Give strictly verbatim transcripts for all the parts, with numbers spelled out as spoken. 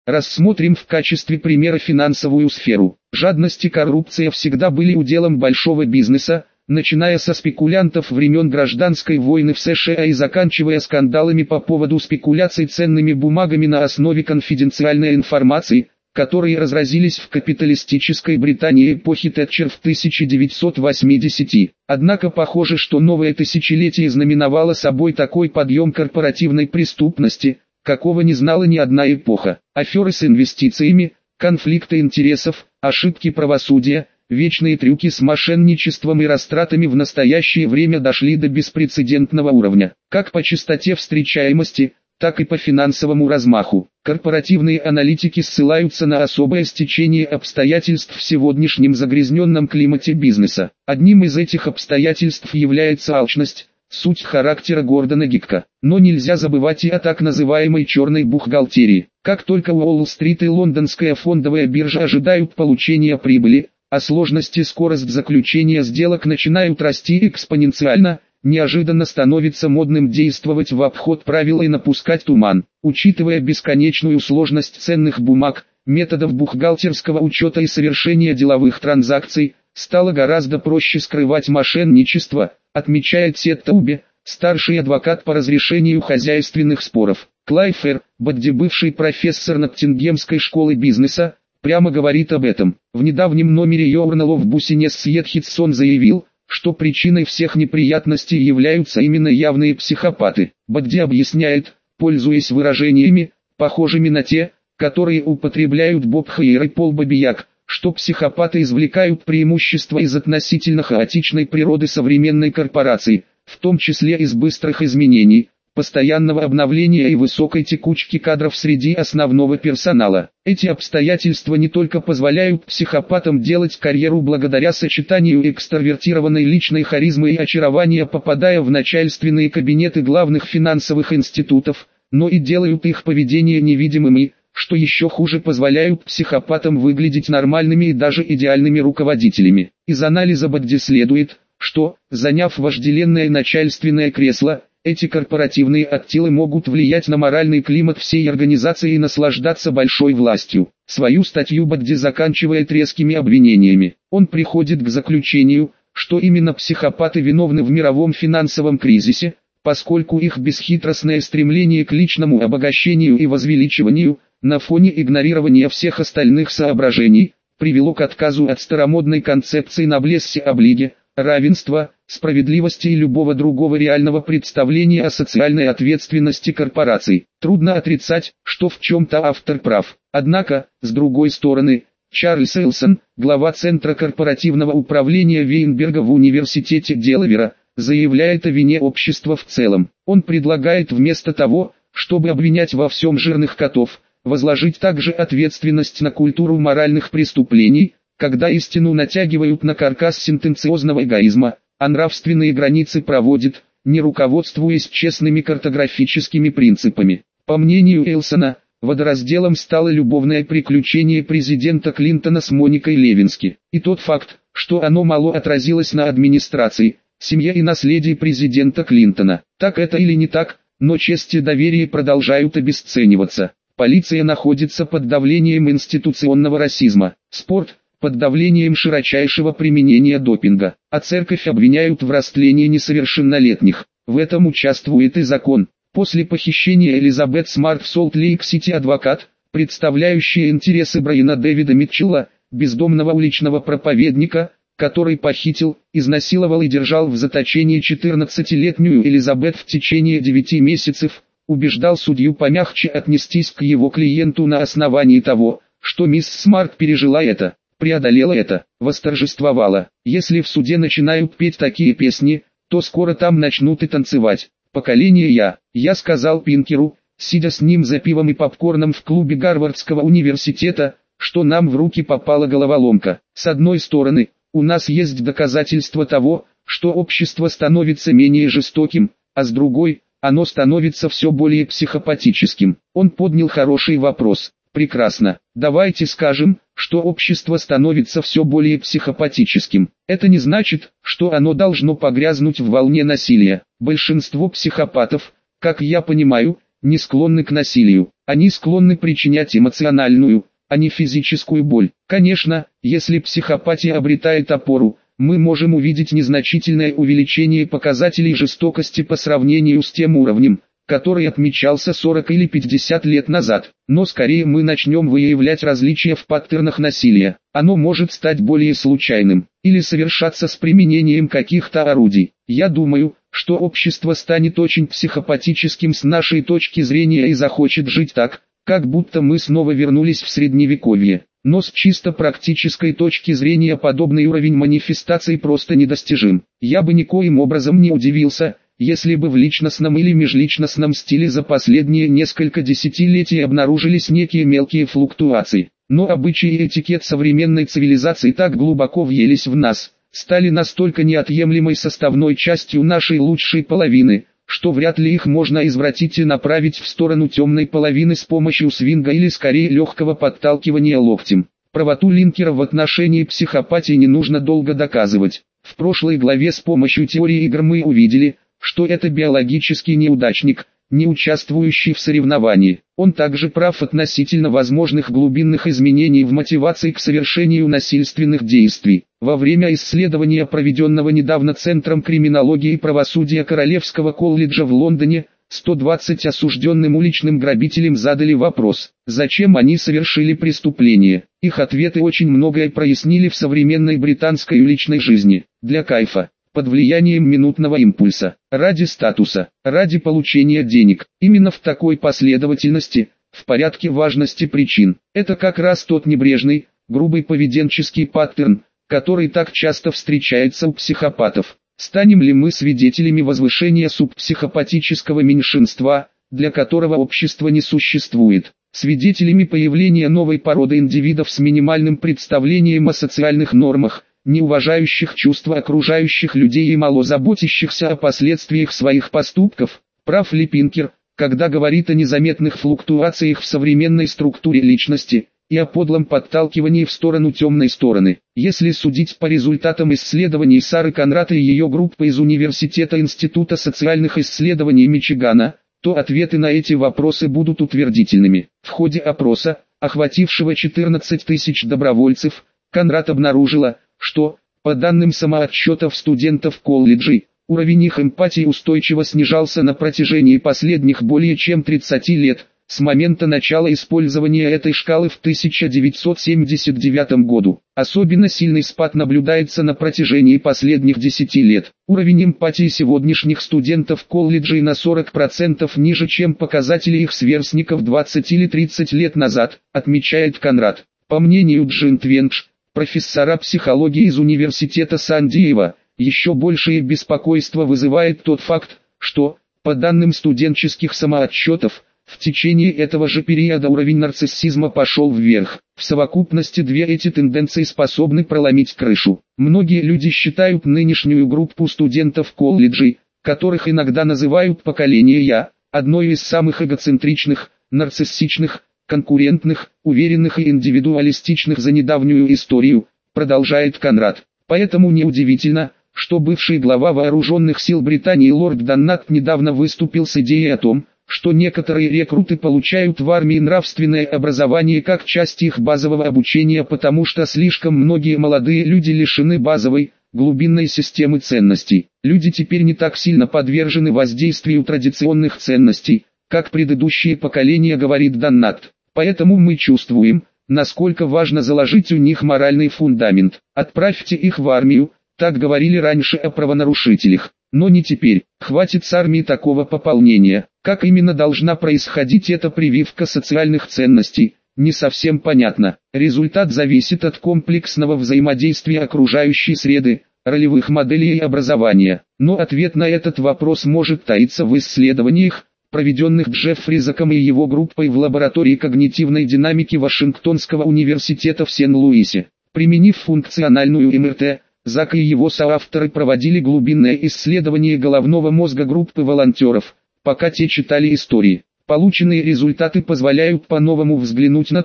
Рассмотрим в качестве примера финансовую сферу. Жадность и коррупция всегда были уделом большого бизнеса, начиная со спекулянтов времен гражданской войны в США и заканчивая скандалами по поводу спекуляций ценными бумагами на основе конфиденциальной информации, которые разразились в капиталистической Британии эпохи Тэтчер в тысяча девятьсот восьмидесятых. Однако похоже, что новое тысячелетие знаменовало собой такой подъем корпоративной преступности, какого не знала ни одна эпоха. Аферы с инвестициями, конфликты интересов, ошибки правосудия, вечные трюки с мошенничеством и растратами в настоящее время дошли до беспрецедентного уровня, как по частоте встречаемости, так и по финансовому размаху. Корпоративные аналитики ссылаются на особое стечение обстоятельств в сегодняшнем загрязненном климате бизнеса. Одним из этих обстоятельств является алчность, суть характера Гордона Гекка. Но нельзя забывать и о так называемой черной бухгалтерии. Как только Уолл-стрит и лондонская фондовая биржа ожидают получения прибыли, а сложность и скорость заключения сделок начинают расти экспоненциально, неожиданно становится модным действовать в обход правил и напускать туман. Учитывая бесконечную сложность ценных бумаг, методов бухгалтерского учета и совершения деловых транзакций, стало гораздо проще скрывать мошенничество, отмечает Сет Таубе, старший адвокат по разрешению хозяйственных споров. Клайфер, Бадди, бывший профессор Ноттингемской школы бизнеса, прямо говорит об этом. В недавнем номере Journal of Business Едхидсон заявил, что причиной всех неприятностей являются именно явные психопаты. Бадди объясняет, пользуясь выражениями, похожими на те, которые употребляют Боб Хейер и Пол Бабияк, что психопаты извлекают преимущества из относительно хаотичной природы современной корпорации, в том числе из быстрых изменений, постоянного обновления и высокой текучки кадров среди основного персонала. Эти обстоятельства не только позволяют психопатам делать карьеру благодаря сочетанию экстравертированной личной харизмы и очарования, попадая в начальственные кабинеты главных финансовых институтов, но и делают их поведение невидимым и, что еще хуже, позволяют психопатам выглядеть нормальными и даже идеальными руководителями. Из анализа Бадди следует, что, заняв вожделенное начальственное кресло, эти корпоративные аттилы могут влиять на моральный климат всей организации и наслаждаться большой властью. Свою статью Бадди заканчивает резкими обвинениями. Он приходит к заключению, что именно психопаты виновны в мировом финансовом кризисе, поскольку их бесхитростное стремление к личному обогащению и возвеличиванию, на фоне игнорирования всех остальных соображений, привело к отказу от старомодной концепции ноблессе облиге, равенства, справедливости и любого другого реального представления о социальной ответственности корпораций. Трудно отрицать, что в чем-то автор прав. Однако, с другой стороны, Чарльз Элсон, глава Центра корпоративного управления Вейнберга в Университете Делавера, заявляет о вине общества в целом. Он предлагает вместо того, чтобы обвинять во всем жирных котов, возложить также ответственность на культуру моральных преступлений, когда истину натягивают на каркас сентенциозного эгоизма, а нравственные границы проводят, не руководствуясь честными картографическими принципами. По мнению Элсона, водоразделом стало любовное приключение президента Клинтона с Моникой Левински, и тот факт, что оно мало отразилось на администрации, семье и наследии президента Клинтона. Так это или не так, но честь и доверие продолжают обесцениваться. Полиция находится под давлением институционного расизма, спорт – под давлением широчайшего применения допинга, а церковь обвиняют в растлении несовершеннолетних. В этом участвует и закон. После похищения Элизабет Смарт в Солт-Лейк-Сити адвокат, представляющий интересы Брайана Дэвида Митчелла, бездомного уличного проповедника, который похитил, изнасиловал и держал в заточении четырнадцатилетнюю Элизабет в течение девяти месяцев, убеждал судью помягче отнестись к его клиенту на основании того, что мисс Смарт пережила это, преодолела это, восторжествовала. Если в суде начинают петь такие песни, то скоро там начнут и танцевать. Поколение Я, я сказал Пинкеру, сидя с ним за пивом и попкорном в клубе Гарвардского университета, что нам в руки попала головоломка. С одной стороны, у нас есть доказательства того, что общество становится менее жестоким, а с другой, оно становится все более психопатическим. Он поднял хороший вопрос. Прекрасно. Давайте скажем, что общество становится все более психопатическим. Это не значит, что оно должно погрязнуть в волне насилия. Большинство психопатов, как я понимаю, не склонны к насилию. Они склонны причинять эмоциональную, а не физическую боль. Конечно, если психопатия обретает опору, мы можем увидеть незначительное увеличение показателей жестокости по сравнению с тем уровнем, который отмечался сорок или пятьдесят лет назад. Но скорее мы начнем выявлять различия в паттернах насилия. Оно может стать более случайным, или совершаться с применением каких-то орудий. Я думаю, что общество станет очень психопатическим с нашей точки зрения и захочет жить так, как будто мы снова вернулись в средневековье. Но с чисто практической точки зрения подобный уровень манифестаций просто недостижим. Я бы никоим образом не удивился, если бы в личностном или межличностном стиле за последние несколько десятилетий обнаружились некие мелкие флуктуации. Но обычаи и этикет современной цивилизации так глубоко въелись в нас, стали настолько неотъемлемой составной частью нашей лучшей половины, что вряд ли их можно извратить и направить в сторону темной половины с помощью свинга или скорее легкого подталкивания локтем. Правоту Линкера в отношении психопатии не нужно долго доказывать. В прошлой главе с помощью теории игр мы увидели, что это биологический неудачник, не участвующий в соревновании. Он также прав относительно возможных глубинных изменений в мотивации к совершению насильственных действий. Во время исследования, проведенного недавно Центром криминологии и правосудия Королевского колледжа в Лондоне, сто двадцать осужденным уличным грабителям задали вопрос, зачем они совершили преступление. Их ответы очень многое прояснили в современной британской уличной жизни. Для кайфа, под влиянием минутного импульса, ради статуса, ради получения денег. Именно в такой последовательности, в порядке важности причин. Это как раз тот небрежный, грубый поведенческий паттерн, который так часто встречается у психопатов. Станем ли мы свидетелями возвышения субпсихопатического меньшинства, для которого общество не существует? Свидетелями появления новой породы индивидов с минимальным представлением о социальных нормах, не уважающих чувства окружающих людей и мало заботящихся о последствиях своих поступков? Прав ли Пинкер, когда говорит о незаметных флуктуациях в современной структуре личности и о подлом подталкивании в сторону темной стороны? Если судить по результатам исследований Сары Конрад и ее группы из Университета Института социальных исследований Мичигана, то ответы на эти вопросы будут утвердительными. В ходе опроса, охватившего четырнадцать тысяч добровольцев, Конрад обнаружила, что, по данным самоотчетов студентов колледжей, уровень их эмпатии устойчиво снижался на протяжении последних более чем тридцати лет, с момента начала использования этой шкалы в тысяча девятьсот семьдесят девятом году. Особенно сильный спад наблюдается на протяжении последних десяти лет. Уровень эмпатии сегодняшних студентов колледжей на сорок процентов ниже, чем показатели их сверстников двадцать или тридцать лет назад, отмечает Конрад. По мнению Джин Твенч, профессора психологии из Университета Сан-Диего, еще большее беспокойство вызывает тот факт, что, по данным студенческих самоотчетов, в течение этого же периода уровень нарциссизма пошел вверх. В совокупности две эти тенденции способны проломить крышу. Многие люди считают нынешнюю группу студентов колледжей, которых иногда называют поколение Я, одной из самых эгоцентричных, нарциссичных, конкурентных, уверенных и индивидуалистичных за недавнюю историю, продолжает Конрад. Поэтому неудивительно, что бывший глава вооруженных сил Британии лорд Даннат недавно выступил с идеей о том, что некоторые рекруты получают в армии нравственное образование как часть их базового обучения, потому что слишком многие молодые люди лишены базовой, глубинной системы ценностей. Люди теперь не так сильно подвержены воздействию традиционных ценностей, как предыдущие поколения, говорит Даннат. Поэтому мы чувствуем, насколько важно заложить у них моральный фундамент. Отправьте их в армию, так говорили раньше о правонарушителях. Но не теперь. Хватит с армии такого пополнения. Как именно должна происходить эта прививка социальных ценностей, не совсем понятно. Результат зависит от комплексного взаимодействия окружающей среды, ролевых моделей и образования. Но ответ на этот вопрос может таиться в исследованиях, проведенных Джеффри Заком и его группой в лаборатории когнитивной динамики Вашингтонского университета в Сен-Луисе. Применив функциональную эм эр тэ, Зак и его соавторы проводили глубинное исследование головного мозга группы волонтеров, пока те читали истории. Полученные результаты позволяют по-новому взглянуть на то,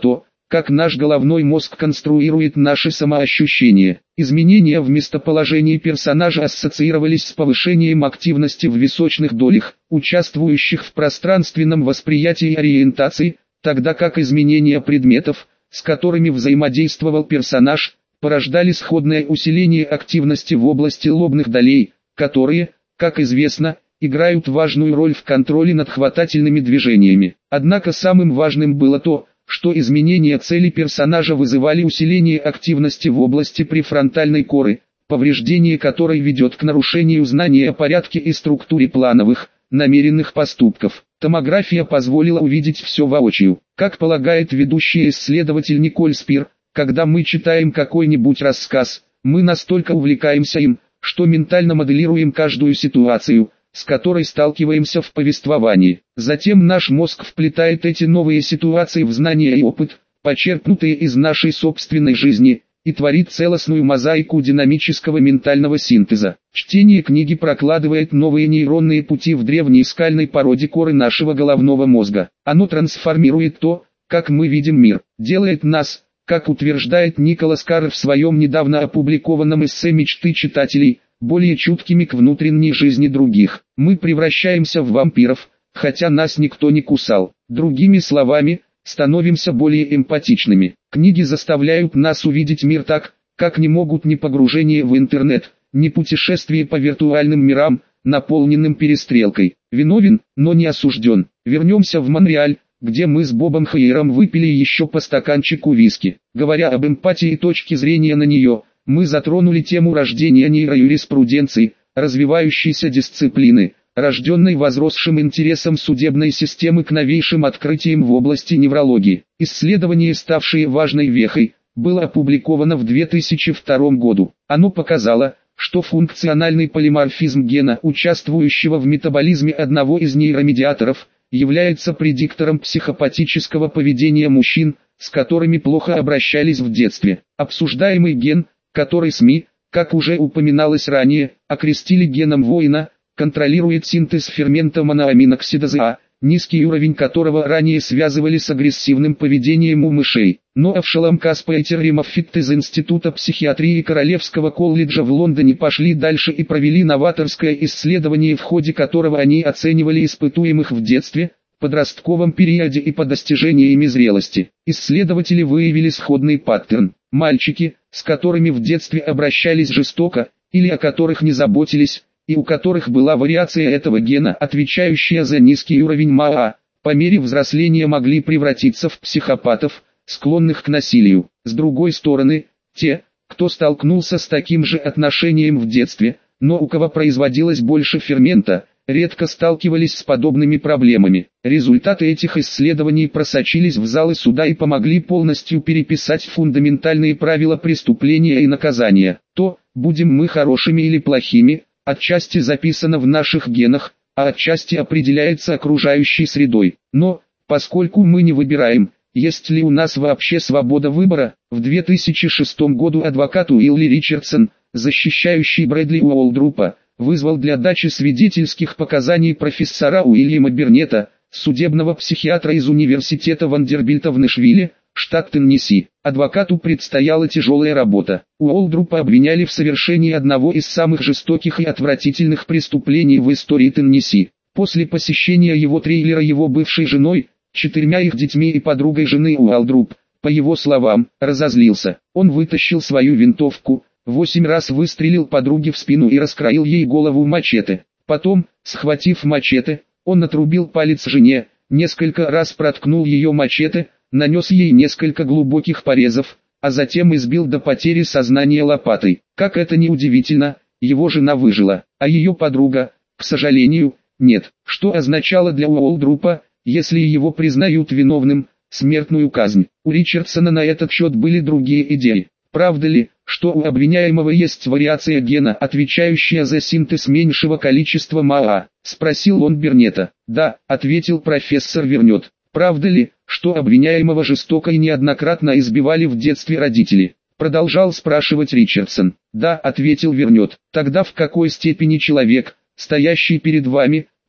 как наш головной мозг конструирует наши самоощущения. Изменения в местоположении персонажа ассоциировались с повышением активности в височных долях, участвующих в пространственном восприятии и ориентации, тогда как изменения предметов, с которыми взаимодействовал персонаж, порождали сходное усиление активности в области лобных долей, которые, как известно, играют важную роль в контроле над хватательными движениями. Однако самым важным было то, что изменения цели персонажа вызывали усиление активности в области префронтальной коры, повреждение которой ведет к нарушению знания о порядке и структуре плановых, намеренных поступков. Томография позволила увидеть все воочию. Как полагает ведущий исследователь Николь Спир, когда мы читаем какой-нибудь рассказ, мы настолько увлекаемся им, что ментально моделируем каждую ситуацию, с которой сталкиваемся в повествовании. Затем наш мозг вплетает эти новые ситуации в знания и опыт, почерпнутые из нашей собственной жизни, и творит целостную мозаику динамического ментального синтеза. Чтение книги прокладывает новые нейронные пути в древней скальной породе коры нашего головного мозга. Оно трансформирует то, как мы видим мир, делает нас, как утверждает Николас Карр в своем недавно опубликованном эссе «Мечты читателей», более чуткими к внутренней жизни других. Мы превращаемся в вампиров, хотя нас никто не кусал. Другими словами, становимся более эмпатичными. Книги заставляют нас увидеть мир так, как не могут ни погружение в интернет, ни путешествие по виртуальным мирам, наполненным перестрелкой. Виновен, но не осужден. Вернемся в Монреаль, где мы с Бобом Хейером выпили еще по стаканчику виски. Говоря об эмпатии и точке зрения на нее, мы затронули тему рождения нейроюриспруденции, развивающейся дисциплины, рожденной возросшим интересом судебной системы к новейшим открытиям в области неврологии. Исследование, ставшее важной вехой, было опубликовано в две тысячи втором году. Оно показало, что функциональный полиморфизм гена, участвующего в метаболизме одного из нейромедиаторов, является предиктором психопатического поведения мужчин, с которыми плохо обращались в детстве. Обсуждаемый ген, который СМИ, как уже упоминалось ранее, окрестили геном воина, контролирует синтез фермента моноаминоксидазы А, низкий уровень которого ранее связывали с агрессивным поведением у мышей. Но Авшалом Каспайтер и Моффит из Института психиатрии Королевского колледжа в Лондоне пошли дальше и провели новаторское исследование, в ходе которого они оценивали испытуемых в детстве, подростковом периоде и по достижениями зрелости. Исследователи выявили сходный паттерн. Мальчики, с которыми в детстве обращались жестоко, или о которых не заботились, и у которых была вариация этого гена, отвечающая за низкий уровень МАА, по мере взросления могли превратиться в психопатов, склонных к насилию. С другой стороны, те, кто столкнулся с таким же отношением в детстве, но у кого производилось больше фермента, редко сталкивались с подобными проблемами. Результаты этих исследований просочились в залы суда и помогли полностью переписать фундаментальные правила преступления и наказания. То, будем мы хорошими или плохими, отчасти записано в наших генах, а отчасти определяется окружающей средой. Но, поскольку мы не выбираем, есть ли у нас вообще свобода выбора, в две тысячи шестом году адвокат Уилли Ричардсон, защищающий Брэдли Уолдрупа, вызвал для дачи свидетельских показаний профессора Уильяма Бернета, судебного психиатра из университета Вандербильта в Нэшвилле, штат Теннесси. Адвокату предстояла тяжелая работа. Уолдрупа обвиняли в совершении одного из самых жестоких и отвратительных преступлений в истории Теннесси. После посещения его трейлера его бывшей женой, четырьмя их детьми и подругой жены Уолдруп, по его словам, разозлился. Он вытащил свою винтовку, восемь раз выстрелил подруге в спину и раскроил ей голову мачете. Потом, схватив мачете, он отрубил палец жене, несколько раз проткнул ее мачете, нанес ей несколько глубоких порезов, а затем избил до потери сознания лопатой. Как это ни удивительно, его жена выжила, а ее подруга, к сожалению, нет. Что означало для Уолдрупа, если его признают виновным, смертную казнь? У Ричардсона на этот счет были другие идеи. Правда ли, что у обвиняемого есть вариация гена, отвечающая за синтез меньшего количества МАА? Спросил он Бернета. Да, ответил профессор Вернет. Правда ли, что обвиняемого жестоко и неоднократно избивали в детстве родители? Продолжал спрашивать Ричардсон. Да, ответил Вернет. Тогда в какой степени человек, стоящий перед вами,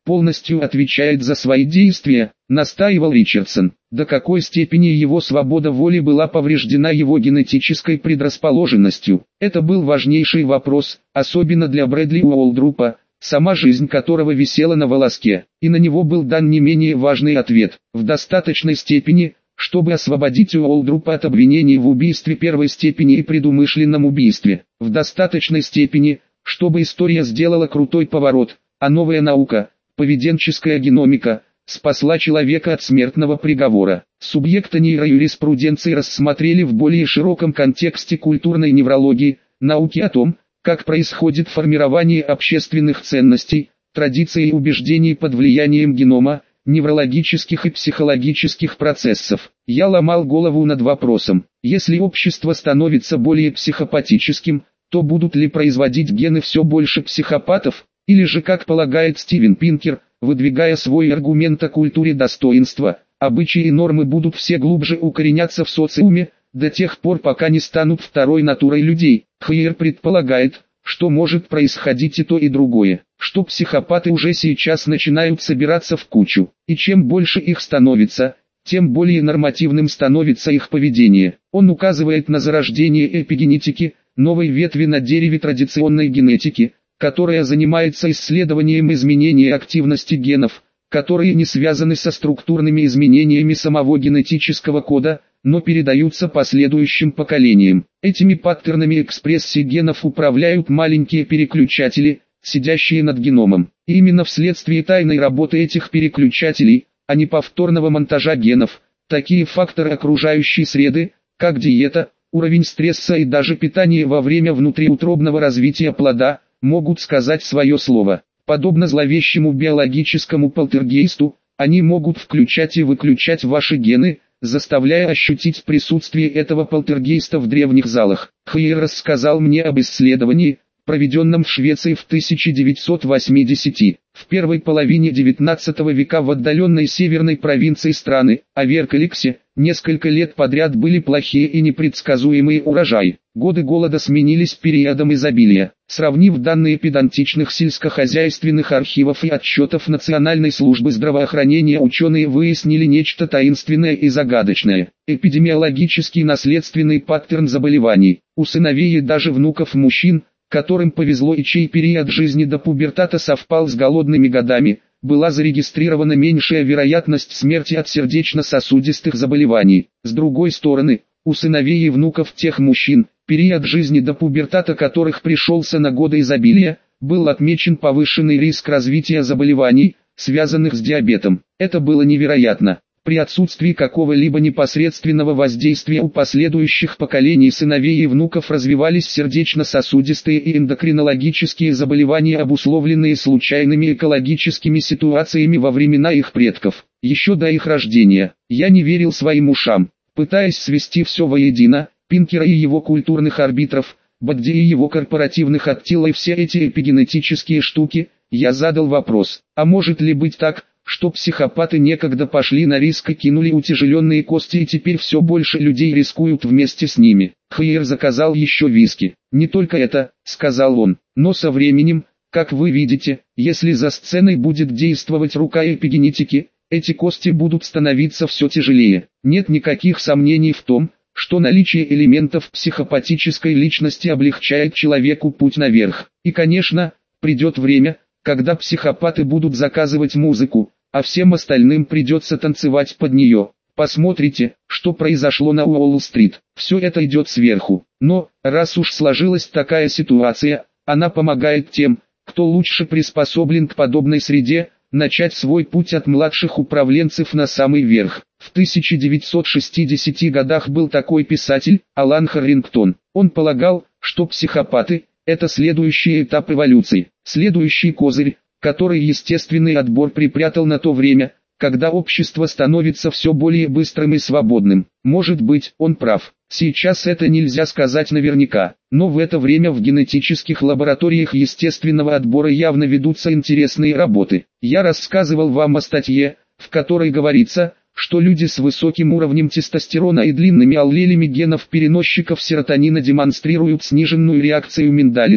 полностью отвечает за свои действия, настаивал Ричардсон. До какой степени его свобода воли была повреждена его генетической предрасположенностью? Это был важнейший вопрос, особенно для Брэдли Уолдрупа, сама жизнь которого висела на волоске, и на него был дан не менее важный ответ. В достаточной степени, чтобы освободить Уолдрупа от обвинений в убийстве первой степени и предумышленном убийстве. В достаточной степени, чтобы история сделала крутой поворот, а новая наука, поведенческая геномика, спасла человека от смертного приговора. Субъекта нейроюриспруденции рассмотрели в более широком контексте культурной неврологии, науки о том, как происходит формирование общественных ценностей, традиций и убеждений под влиянием генома, неврологических и психологических процессов. Я ломал голову над вопросом: если общество становится более психопатическим, то будут ли производить гены все больше психопатов, или же, как полагает Стивен Пинкер, выдвигая свой аргумент о культуре достоинства, обычаи и нормы будут все глубже укореняться в социуме, до тех пор, пока не станут второй натурой людей. Хейер предполагает, что может происходить и то, и другое, что психопаты уже сейчас начинают собираться в кучу, и чем больше их становится, тем более нормативным становится их поведение. Он указывает на зарождение эпигенетики, новой ветви на дереве традиционной генетики, которая занимается исследованием изменения активности генов, которые не связаны со структурными изменениями самого генетического кода, но передаются последующим поколениям. Этими паттернами экспрессии генов управляют маленькие переключатели, сидящие над геномом. И именно вследствие тайной работы этих переключателей, а не повторного монтажа генов, такие факторы окружающей среды, как диета, уровень стресса и даже питание во время внутриутробного развития плода, могут сказать свое слово. Подобно зловещему биологическому полтергейсту, они могут включать и выключать ваши гены, заставляя ощутить присутствие этого полтергейста в древних залах. Хейер рассказал мне об исследовании, проведенном в Швеции в тысяча девятьсот восьмидесятых. В первой половине девятнадцатого века в отдаленной северной провинции страны, Аверкаликсе, несколько лет подряд были плохие и непредсказуемые урожаи. Годы голода сменились периодом изобилия. Сравнив данные педантичных сельскохозяйственных архивов и отчетов Национальной службы здравоохранения, ученые выяснили нечто таинственное и загадочное. Эпидемиологический наследственный паттерн заболеваний. У сыновей и даже внуков мужчин, которым повезло и чей период жизни до пубертата совпал с голодными годами, была зарегистрирована меньшая вероятность смерти от сердечно-сосудистых заболеваний. С другой стороны, у сыновей и внуков тех мужчин, период жизни до пубертата которых пришелся на годы изобилия, был отмечен повышенный риск развития заболеваний, связанных с диабетом. Это было невероятно. При отсутствии какого-либо непосредственного воздействия у последующих поколений сыновей и внуков развивались сердечно-сосудистые и эндокринологические заболевания, обусловленные случайными экологическими ситуациями во времена их предков. Еще до их рождения, я не верил своим ушам. Пытаясь свести все воедино, Пинкера и его культурных арбитров, Бодди и его корпоративных оттила и все эти эпигенетические штуки, я задал вопрос: а может ли быть так, что психопаты некогда пошли на риск и кинули утяжеленные кости, и теперь все больше людей рискуют вместе с ними? Хейер заказал еще виски. Не только это, сказал он, но со временем, как вы видите, если за сценой будет действовать рука эпигенетики, эти кости будут становиться все тяжелее. Нет никаких сомнений в том, что наличие элементов психопатической личности облегчает человеку путь наверх. И, конечно, придет время, когда психопаты будут заказывать музыку, а всем остальным придется танцевать под нее. Посмотрите, что произошло на Уолл-стрит. Все это идет сверху. Но, раз уж сложилась такая ситуация, она помогает тем, кто лучше приспособлен к подобной среде, начать свой путь от младших управленцев на самый верх. В тысяча девятьсот шестидесятых годах был такой писатель, Алан Харрингтон. Он полагал, что психопаты – это следующий этап эволюции, следующий козырь, который естественный отбор припрятал на то время, когда общество становится все более быстрым и свободным. Может быть, он прав. Сейчас это нельзя сказать наверняка, но в это время в генетических лабораториях естественного отбора явно ведутся интересные работы. Я рассказывал вам о статье, в которой говорится, что люди с высоким уровнем тестостерона и длинными аллелями генов переносчиков серотонина демонстрируют сниженную реакцию миндалины,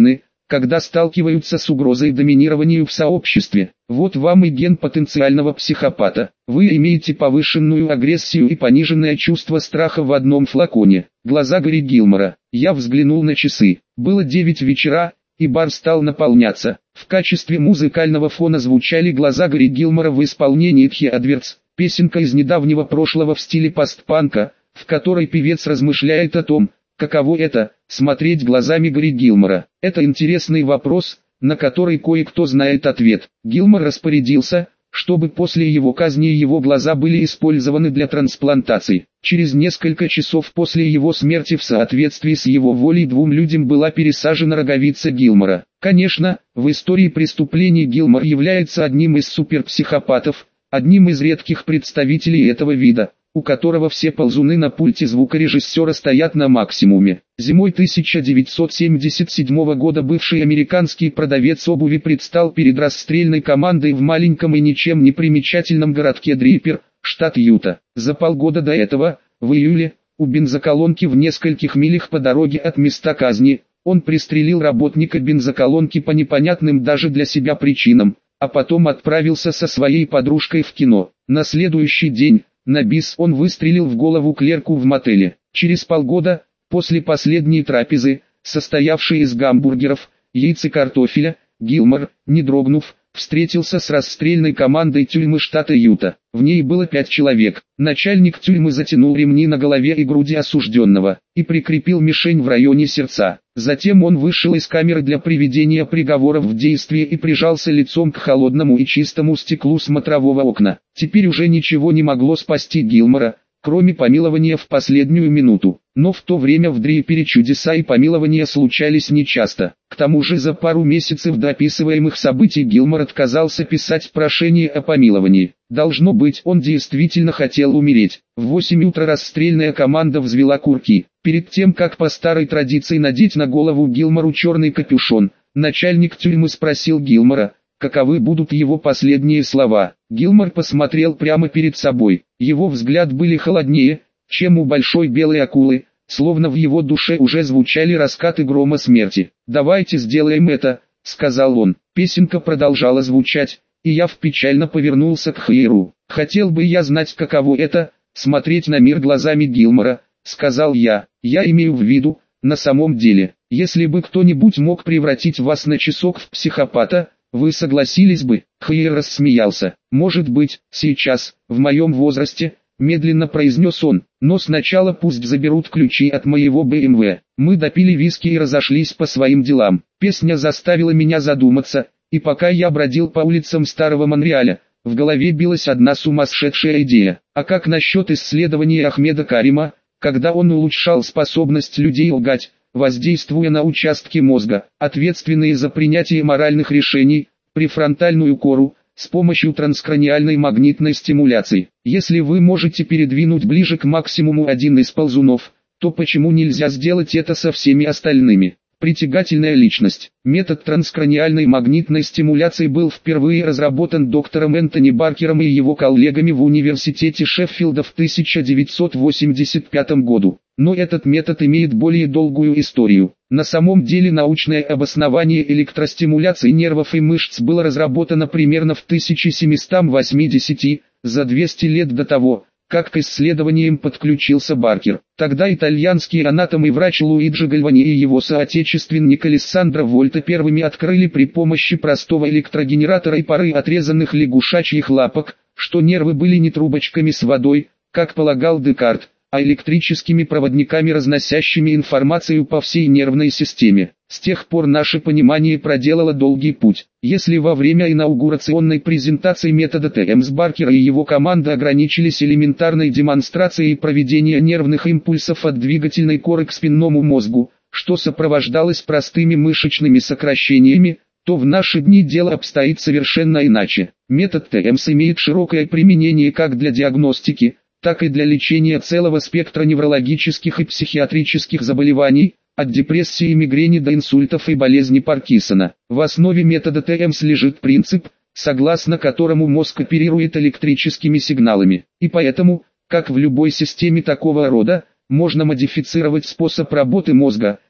когда сталкиваются с угрозой доминированию в сообществе. Вот вам и ген потенциального психопата. Вы имеете повышенную агрессию и пониженное чувство страха в одном флаконе. Глаза Гарри Гилмора. Я взглянул на часы. Было девять вечера, и бар стал наполняться. В качестве музыкального фона звучали глаза Гарри Гилмора в исполнении Тхи Адвертс, песенка из недавнего прошлого в стиле постпанка, в которой певец размышляет о том, каково это – смотреть глазами Гарри Гилмора. Это интересный вопрос, на который кое-кто знает ответ. Гилмор распорядился, чтобы после его казни его глаза были использованы для трансплантации. Через несколько часов после его смерти в соответствии с его волей двум людям была пересажена роговица Гилмора. Конечно, в истории преступлений Гилмор является одним из суперпсихопатов, одним из редких представителей этого вида, у которого все ползуны на пульте звукорежиссера стоят на максимуме. Зимой тысяча девятьсот семьдесят седьмого года бывший американский продавец обуви предстал перед расстрельной командой в маленьком и ничем не примечательном городке Дриппер, штат Юта. За полгода до этого, в июле, у бензоколонки в нескольких милях по дороге от места казни, он пристрелил работника бензоколонки по непонятным даже для себя причинам, а потом отправился со своей подружкой в кино. На следующий день, на бис, он выстрелил в голову клерку в мотеле. Через полгода, после последней трапезы, состоявшей из гамбургеров, яиц и картофеля, Гилмор, не дрогнув, встретился с расстрельной командой тюрьмы штата Юта. В ней было пять человек. Начальник тюрьмы затянул ремни на голове и груди осужденного и прикрепил мишень в районе сердца. Затем он вышел из камеры для приведения приговоров в действие и прижался лицом к холодному и чистому стеклу смотрового окна. Теперь уже ничего не могло спасти Гилмора, кроме помилования в последнюю минуту. Но в то время в Дриппере чудеса и помилования случались нечасто. К тому же за пару месяцев до описываемых событий Гилмор отказался писать прошение о помиловании. Должно быть, он действительно хотел умереть. В восемь утра расстрельная команда взвела курки. Перед тем, как по старой традиции надеть на голову Гилмору черный капюшон, начальник тюрьмы спросил Гилмора, каковы будут его последние слова. Гилмор посмотрел прямо перед собой. Его взгляд были холоднее, чем у большой белой акулы, словно в его душе уже звучали раскаты грома смерти. «Давайте сделаем это», — сказал он. Песенка продолжала звучать, и я печально повернулся к Хейру. «Хотел бы я знать, каково это, смотреть на мир глазами Гилмора», — сказал я. «Я имею в виду, на самом деле, если бы кто-нибудь мог превратить вас на часок в психопата, вы согласились бы?» Хейр рассмеялся. «Может быть, сейчас, в моем возрасте», — медленно произнес он, «но сначала пусть заберут ключи от моего бэ эм вэ». Мы допили виски и разошлись по своим делам. Песня заставила меня задуматься, и пока я бродил по улицам Старого Монреаля, в голове билась одна сумасшедшая идея. А как насчет исследования Ахмеда Карима, когда он улучшал способность людей лгать, воздействуя на участки мозга, ответственные за принятие моральных решений, префронтальную кору, с помощью транскраниальной магнитной стимуляции? Если вы можете передвинуть ближе к максимуму один из ползунов, то почему нельзя сделать это со всеми остальными? Притягательная личность. Метод транскраниальной магнитной стимуляции был впервые разработан доктором Энтони Баркером и его коллегами в университете Шеффилда в тысяча девятьсот восемьдесят пятом году. Но этот метод имеет более долгую историю. На самом деле научное обоснование электростимуляции нервов и мышц было разработано примерно в тысяча семьсот восьмидесятом, за двести лет до того, как к исследованиям подключился Баркер. Тогда итальянский анатом и врач Луиджи Гальвани и его соотечественник Алессандро Вольта первыми открыли при помощи простого электрогенератора и пары отрезанных лягушачьих лапок, что нервы были не трубочками с водой, как полагал Декарт, а электрическими проводниками, разносящими информацию по всей нервной системе. С тех пор наше понимание проделало долгий путь. Если во время инаугурационной презентации метода ТМС Баркера и его команда ограничились элементарной демонстрацией проведения нервных импульсов от двигательной коры к спинному мозгу, что сопровождалось простыми мышечными сокращениями, то в наши дни дело обстоит совершенно иначе. Метод ТМС имеет широкое применение как для диагностики, так и для лечения целого спектра неврологических и психиатрических заболеваний, от депрессии и мигрени до инсультов и болезни Паркинсона. В основе метода ТМС лежит принцип, согласно которому мозг оперирует электрическими сигналами. И поэтому, как в любой системе такого рода, можно модифицировать способ работы мозга,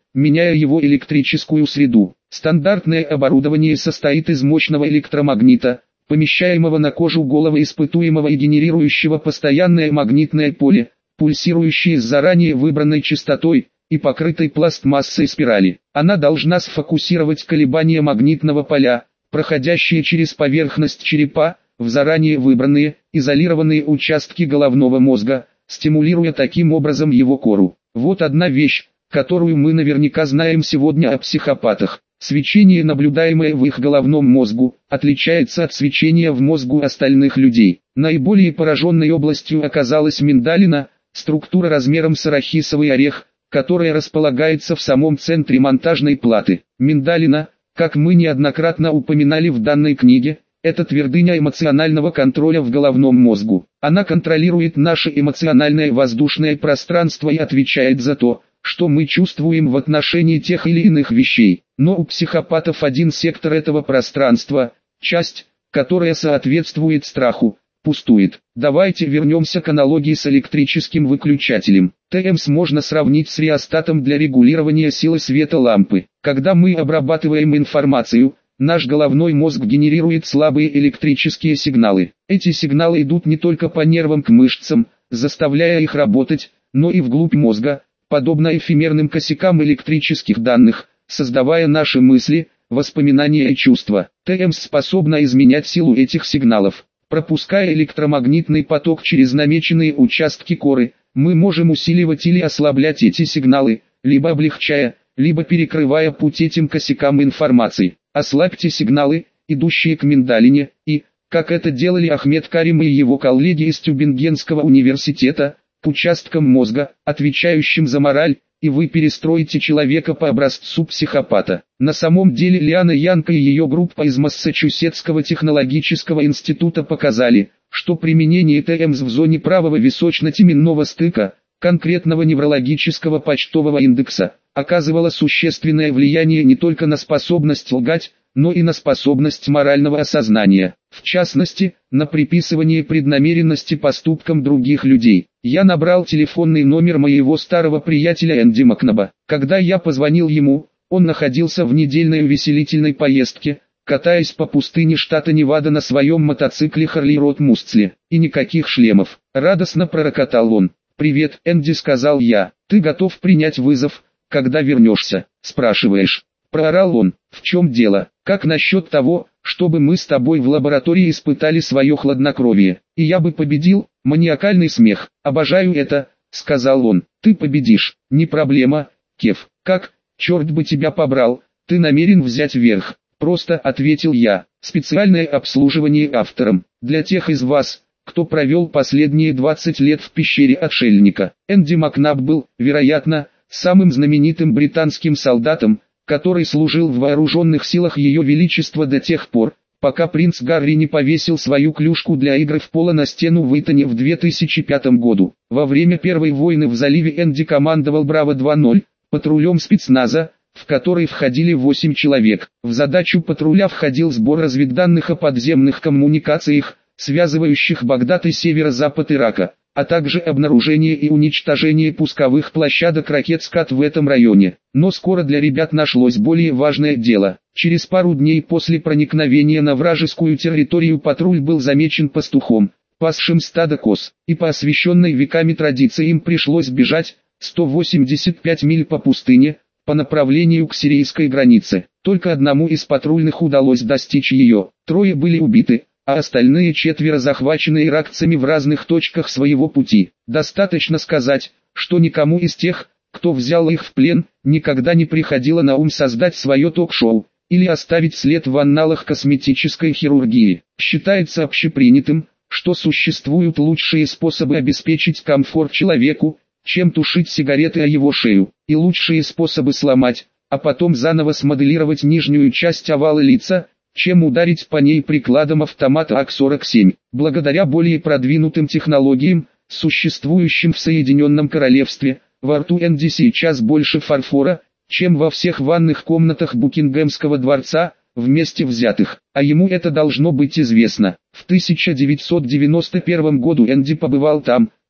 меняя его электрическую среду. Стандартное оборудование состоит из мощного электромагнита, помещаемого на кожу головы испытуемого и генерирующего постоянное магнитное поле, пульсирующее с заранее выбранной частотой и покрытой пластмассой спирали. Она должна сфокусировать колебания магнитного поля, проходящие через поверхность черепа, в заранее выбранные, изолированные участки головного мозга, стимулируя таким образом его кору. Вот одна вещь, которую мы наверняка знаем сегодня о психопатах. Свечение, наблюдаемое в их головном мозгу, отличается от свечения в мозгу остальных людей. Наиболее пораженной областью оказалась миндалина, структура размером с арахисовый орех, которая располагается в самом центре монтажной платы. Миндалина, как мы неоднократно упоминали в данной книге, это твердыня эмоционального контроля в головном мозгу. Она контролирует наше эмоциональное воздушное пространство и отвечает за то, что мы чувствуем в отношении тех или иных вещей. Но у психопатов один сектор этого пространства, часть, которая соответствует страху, пустует. Давайте вернемся к аналогии с электрическим выключателем. ТЭМС можно сравнить с реостатом для регулирования силы света лампы. Когда мы обрабатываем информацию, наш головной мозг генерирует слабые электрические сигналы. Эти сигналы идут не только по нервам к мышцам, заставляя их работать, но и вглубь мозга, подобно эфемерным косякам электрических данных, создавая наши мысли, воспоминания и чувства. ТЭМС способна изменять силу этих сигналов. Пропуская электромагнитный поток через намеченные участки коры, мы можем усиливать или ослаблять эти сигналы, либо облегчая, либо перекрывая путь этим косякам информации. Ослабьте сигналы, идущие к миндалине, и, как это делали Ахмед Карим и его коллеги из Тюбингенского университета, к участкам мозга, отвечающим за мораль, и вы перестроите человека по образцу психопата. На самом деле Лиана Янка и ее группа из Массачусетского технологического института показали, что применение ТЭМС в зоне правого височно-теменного стыка, конкретного неврологического почтового индекса, оказывало существенное влияние не только на способность лгать, но и на способность морального осознания, в частности, на приписывание преднамеренности поступкам других людей. Я набрал телефонный номер моего старого приятеля Энди Макнаба. Когда я позвонил ему, он находился в недельной увеселительной поездке, катаясь по пустыне штата Невада на своем мотоцикле Харли Род Мустсли, и никаких шлемов. Радостно пророкотал он. «Привет, Энди», — сказал я, — «ты готов принять вызов, когда вернешься?» «Спрашиваешь?» — проорал он. «В чем дело? Как насчет того, чтобы мы с тобой в лаборатории испытали свое хладнокровие, и я бы победил?» Маниакальный смех. «Обожаю это», — сказал он. «Ты победишь, не проблема, Кев». «Как, черт бы тебя побрал, ты намерен взять верх?» «Просто», — ответил я. «Специальное обслуживание авторам, для тех из вас, кто провел последние двадцать лет в пещере отшельника». Энди Макнаб был, вероятно, самым знаменитым британским солдатом, который служил в вооруженных силах Ее Величества до тех пор, пока принц Гарри не повесил свою клюшку для игры в поло на стену в Итоне в две тысячи пятом году. Во время Первой войны в заливе Энди командовал Браво два ноль, патрулем спецназа, в который входили восемь человек. В задачу патруля входил сбор разведданных о подземных коммуникациях, связывающих Багдад и северо-запад Ирака, а также обнаружение и уничтожение пусковых площадок ракет «Скат» в этом районе. Но скоро для ребят нашлось более важное дело. Через пару дней после проникновения на вражескую территорию патруль был замечен пастухом, пасшим стадо коз, и по освященной веками традиции им пришлось бежать сто восемьдесят пять миль по пустыне, по направлению к сирийской границе. Только одному из патрульных удалось достичь ее, трое были убиты, а остальные четверо захвачены иракцами в разных точках своего пути. Достаточно сказать, что никому из тех, кто взял их в плен, никогда не приходило на ум создать свое ток-шоу, или оставить след в анналах косметической хирургии. Считается общепринятым, что существуют лучшие способы обеспечить комфорт человеку, чем тушить сигареты о его шею, и лучшие способы сломать, а потом заново смоделировать нижнюю часть овала лица, чем ударить по ней прикладом автомата ак сорок семь. Благодаря более продвинутым технологиям, существующим в Соединенном Королевстве, во рту Энди сейчас больше фарфора, чем во всех ванных комнатах Букингемского дворца, вместе взятых, а ему это должно быть известно. В тысяча девятьсот девяносто первом году Энди побывал там,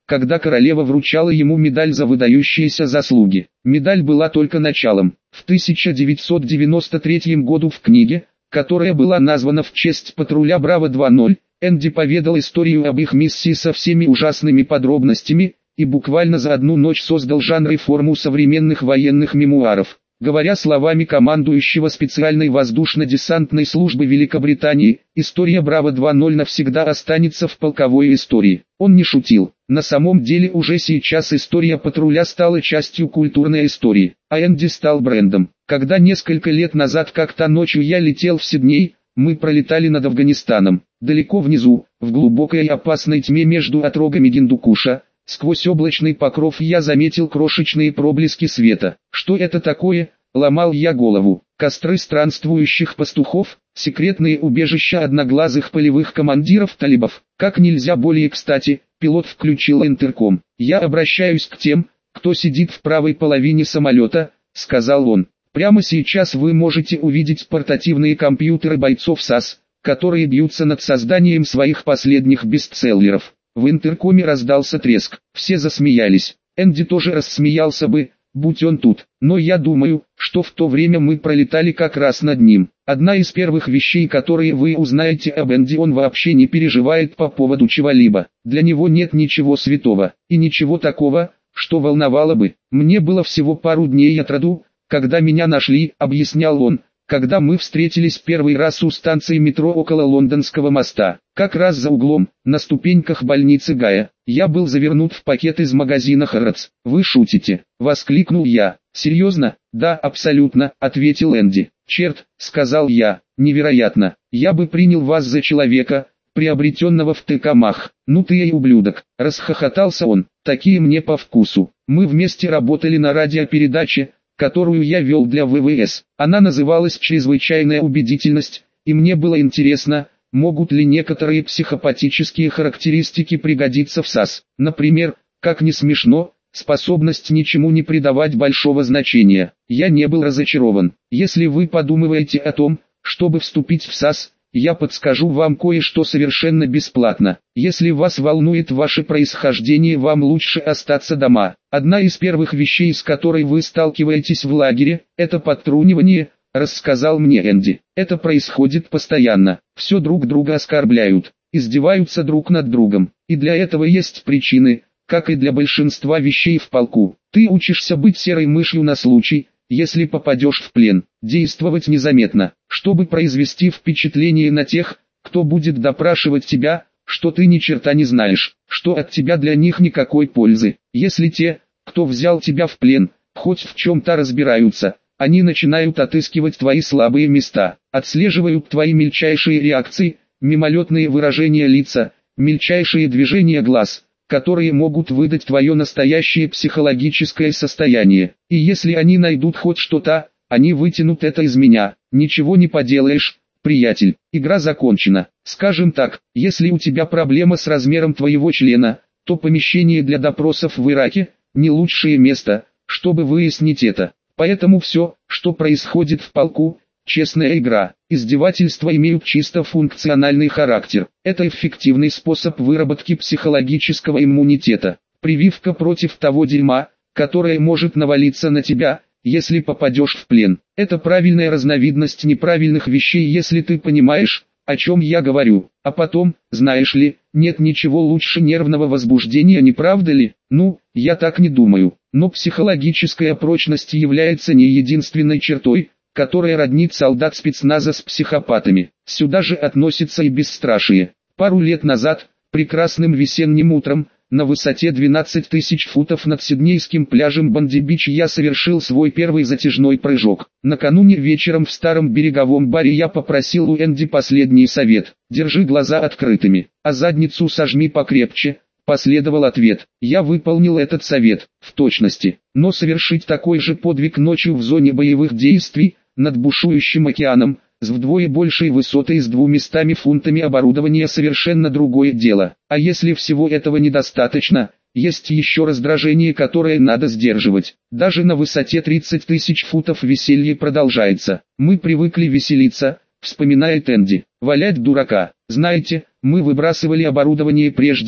когда королева вручала ему медаль за выдающиеся заслуги. Медаль была только началом. В тысяча девятьсот девяносто третьем году в книге, которая была названа в честь патруля Браво два ноль, Энди поведал историю об их миссии со всеми ужасными подробностями, и буквально за одну ночь создал жанр и форму современных военных мемуаров. Говоря словами командующего специальной воздушно-десантной службы Великобритании, история Браво два ноль навсегда останется в полковой истории. Он не шутил. На самом деле уже сейчас история патруля стала частью культурной истории, а Энди стал брендом. Когда несколько лет назад как-то ночью я летел в Сидней, мы пролетали над Афганистаном. Далеко внизу, в глубокой и опасной тьме между отрогами Гиндукуша, сквозь облачный покров я заметил крошечные проблески света. Что это такое? Ломал я голову. Костры странствующих пастухов, секретные убежища одноглазых полевых командиров талибов. Как нельзя более кстати, пилот включил интерком. «Я обращаюсь к тем, кто сидит в правой половине самолета», — сказал он. «Прямо сейчас вы можете увидеть портативные компьютеры бойцов САС, которые бьются над созданием своих последних бестселлеров». В интеркоме раздался треск. Все засмеялись. Энди тоже рассмеялся бы, будь он тут. Но я думаю, что в то время мы пролетали как раз над ним. Одна из первых вещей, которые вы узнаете об Энди: он вообще не переживает по поводу чего-либо. Для него нет ничего святого, и ничего такого, что волновало бы. Мне было всего пару дней от роду, когда меня нашли, объяснял он, когда мы встретились первый раз у станции метро около Лондонского моста, как раз за углом, на ступеньках больницы Гая. Я был завернут в пакет из магазина Harrods. «Вы шутите?» — воскликнул я. «Серьезно?» «Да, абсолютно», — ответил Энди. «Черт», — сказал я, — «невероятно. Я бы принял вас за человека, приобретенного в Текамах». «Ну ты и ублюдок», — расхохотался он. «Такие мне по вкусу. Мы вместе работали на радиопередаче, которую я вел для вэ вэ эс. Она называлась «Чрезвычайная убедительность», и мне было интересно, могут ли некоторые психопатические характеристики пригодиться в САС. Например, как ни смешно, способность ничему не придавать большого значения. Я не был разочарован. Если вы подумываете о том, чтобы вступить в САС, я подскажу вам кое-что совершенно бесплатно. Если вас волнует ваше происхождение, вам лучше остаться дома. Одна из первых вещей, с которой вы сталкиваетесь в лагере, это подтрунивание, рассказал мне Энди. Это происходит постоянно. Все друг друга оскорбляют, издеваются друг над другом. И для этого есть причины, как и для большинства вещей в полку. Ты учишься быть серой мышью на случай, если попадешь в плен, действовать незаметно, чтобы произвести впечатление на тех, кто будет допрашивать тебя, что ты ни черта не знаешь, что от тебя для них никакой пользы. Если те, кто взял тебя в плен, хоть в чем-то разбираются, они начинают отыскивать твои слабые места, отслеживают твои мельчайшие реакции, мимолетные выражения лица, мельчайшие движения глаз, которые могут выдать твое настоящее психологическое состояние. И если они найдут хоть что-то, они вытянут это из меня. Ничего не поделаешь, приятель, игра закончена. Скажем так, если у тебя проблема с размером твоего члена, то помещение для допросов в Ираке – не лучшее место, чтобы выяснить это. Поэтому все, что происходит в полку – честная игра. Издевательства имеют чисто функциональный характер. Это эффективный способ выработки психологического иммунитета. Прививка против того дерьма, которое может навалиться на тебя, если попадешь в плен. Это правильная разновидность неправильных вещей, если ты понимаешь, о чем я говорю. А потом, знаешь ли, нет ничего лучше нервного возбуждения, не правда ли? Ну, я так не думаю. Но психологическая прочность является не единственной чертой, которая роднит солдат спецназа с психопатами. Сюда же относится и бесстрашие. Пару лет назад, прекрасным весенним утром, на высоте двенадцать тысяч футов над Сиднейским пляжем Банди-Бич я совершил свой первый затяжной прыжок. Накануне вечером в старом береговом баре я попросил у Энди последний совет: держи глаза открытыми, а задницу сожми покрепче. Последовал ответ. Я выполнил этот совет, в точности. Но совершить такой же подвиг ночью в зоне боевых действий, над бушующим океаном, с вдвое большей высотой и с двумястами фунтами оборудования совершенно другое дело. А если всего этого недостаточно, есть еще раздражение, которое надо сдерживать. Даже на высоте тридцать тысяч футов веселье продолжается. Мы привыкли веселиться, вспоминает Энди. Валять дурака. Знаете, мы выбрасывали оборудование прежде,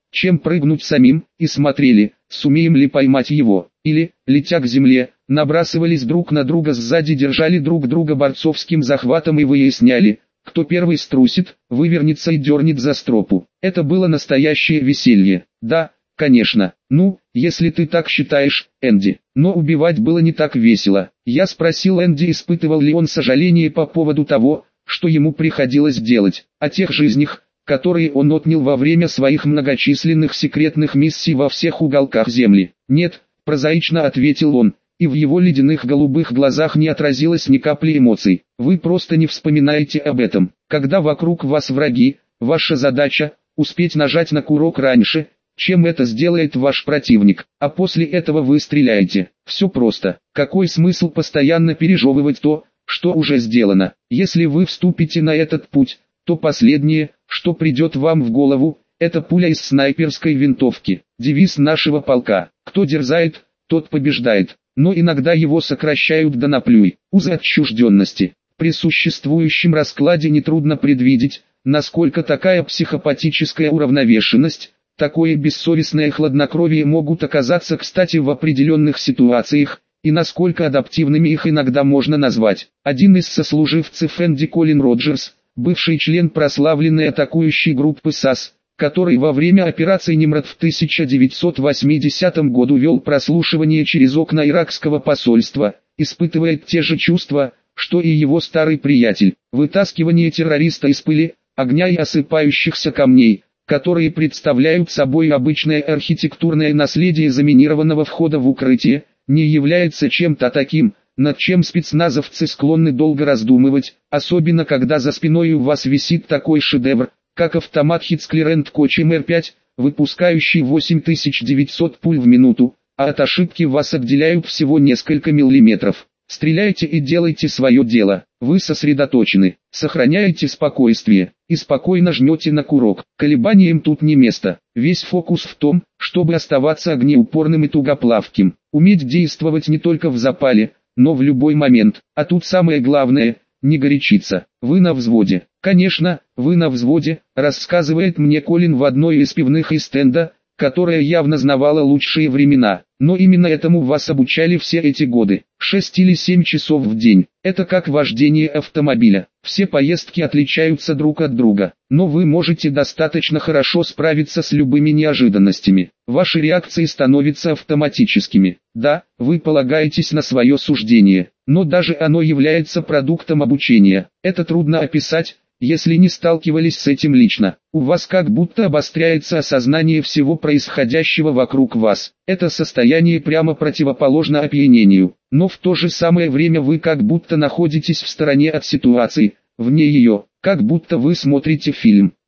чем прыгнуть самим, и смотрели, сумеем ли поймать его, или, летя к земле, набрасывались друг на друга сзади, держали друг друга борцовским захватом и выясняли, кто первый струсит, вывернется и дернет за стропу. Это было настоящее веселье. Да, конечно. Ну, если ты так считаешь, Энди. Но убивать было не так весело. Я спросил Энди, испытывал ли он сожаление по поводу того, что ему приходилось делать, о тех жизнях, которые он отнял во время своих многочисленных секретных миссий во всех уголках Земли. Нет, прозаично ответил он, и в его ледяных голубых глазах не отразилось ни капли эмоций. Вы просто не вспоминаете об этом. Когда вокруг вас враги, ваша задача – успеть нажать на курок раньше, чем это сделает ваш противник, а после этого вы стреляете. Все просто. Какой смысл постоянно пережевывать то, что уже сделано? Если вы вступите на этот путь, то последнее, что придет вам в голову, это пуля из снайперской винтовки. Девиз нашего полка: кто дерзает, тот побеждает. Но иногда его сокращают до наплюй. Узы отчужденности. При существующем раскладе нетрудно предвидеть, насколько такая психопатическая уравновешенность, такое бессовестное хладнокровие могут оказаться кстати в определенных ситуациях, и насколько адаптивными их иногда можно назвать. Один из сослуживцев Энди, Колин Роджерс, бывший член прославленной атакующей группы САС, который во время операции «Нимрод» в тысяча девятьсот восьмидесятом году вел прослушивание через окна иракского посольства, испытывает те же чувства, что и его старый приятель. Вытаскивание террориста из пыли, огня и осыпающихся камней, которые представляют собой обычное архитектурное наследие заминированного входа в укрытие, не является чем-то таким, над чем спецназовцы склонны долго раздумывать, особенно когда за спиной у вас висит такой шедевр, как автомат Хитцклерент Коч эм эр пять, выпускающий восемь тысяч девятьсот пуль в минуту, а от ошибки вас отделяют всего несколько миллиметров. Стреляйте и делайте свое дело. Вы сосредоточены, сохраняете спокойствие и спокойно жмете на курок. Колебаниям тут не место. Весь фокус в том, чтобы оставаться огнеупорным и тугоплавким. Уметь действовать не только в запале, но в любой момент. А тут самое главное – не горячиться. Вы на взводе. Конечно, вы на взводе, рассказывает мне Колин в одной из пивных из стенда, которая явно знавала лучшие времена. Но именно этому вас обучали все эти годы. шесть или семь часов в день. Это как вождение автомобиля. Все поездки отличаются друг от друга. Но вы можете достаточно хорошо справиться с любыми неожиданностями. Ваши реакции становятся автоматическими. Да, вы полагаетесь на свое суждение. Но даже оно является продуктом обучения. Это трудно описать, если не сталкивались с этим лично. У вас как будто обостряется осознание всего происходящего вокруг вас. Это состояние прямо противоположно опьянению. Но в то же самое время вы как будто находитесь в стороне от ситуации, вне ее, как будто вы смотрите фильм.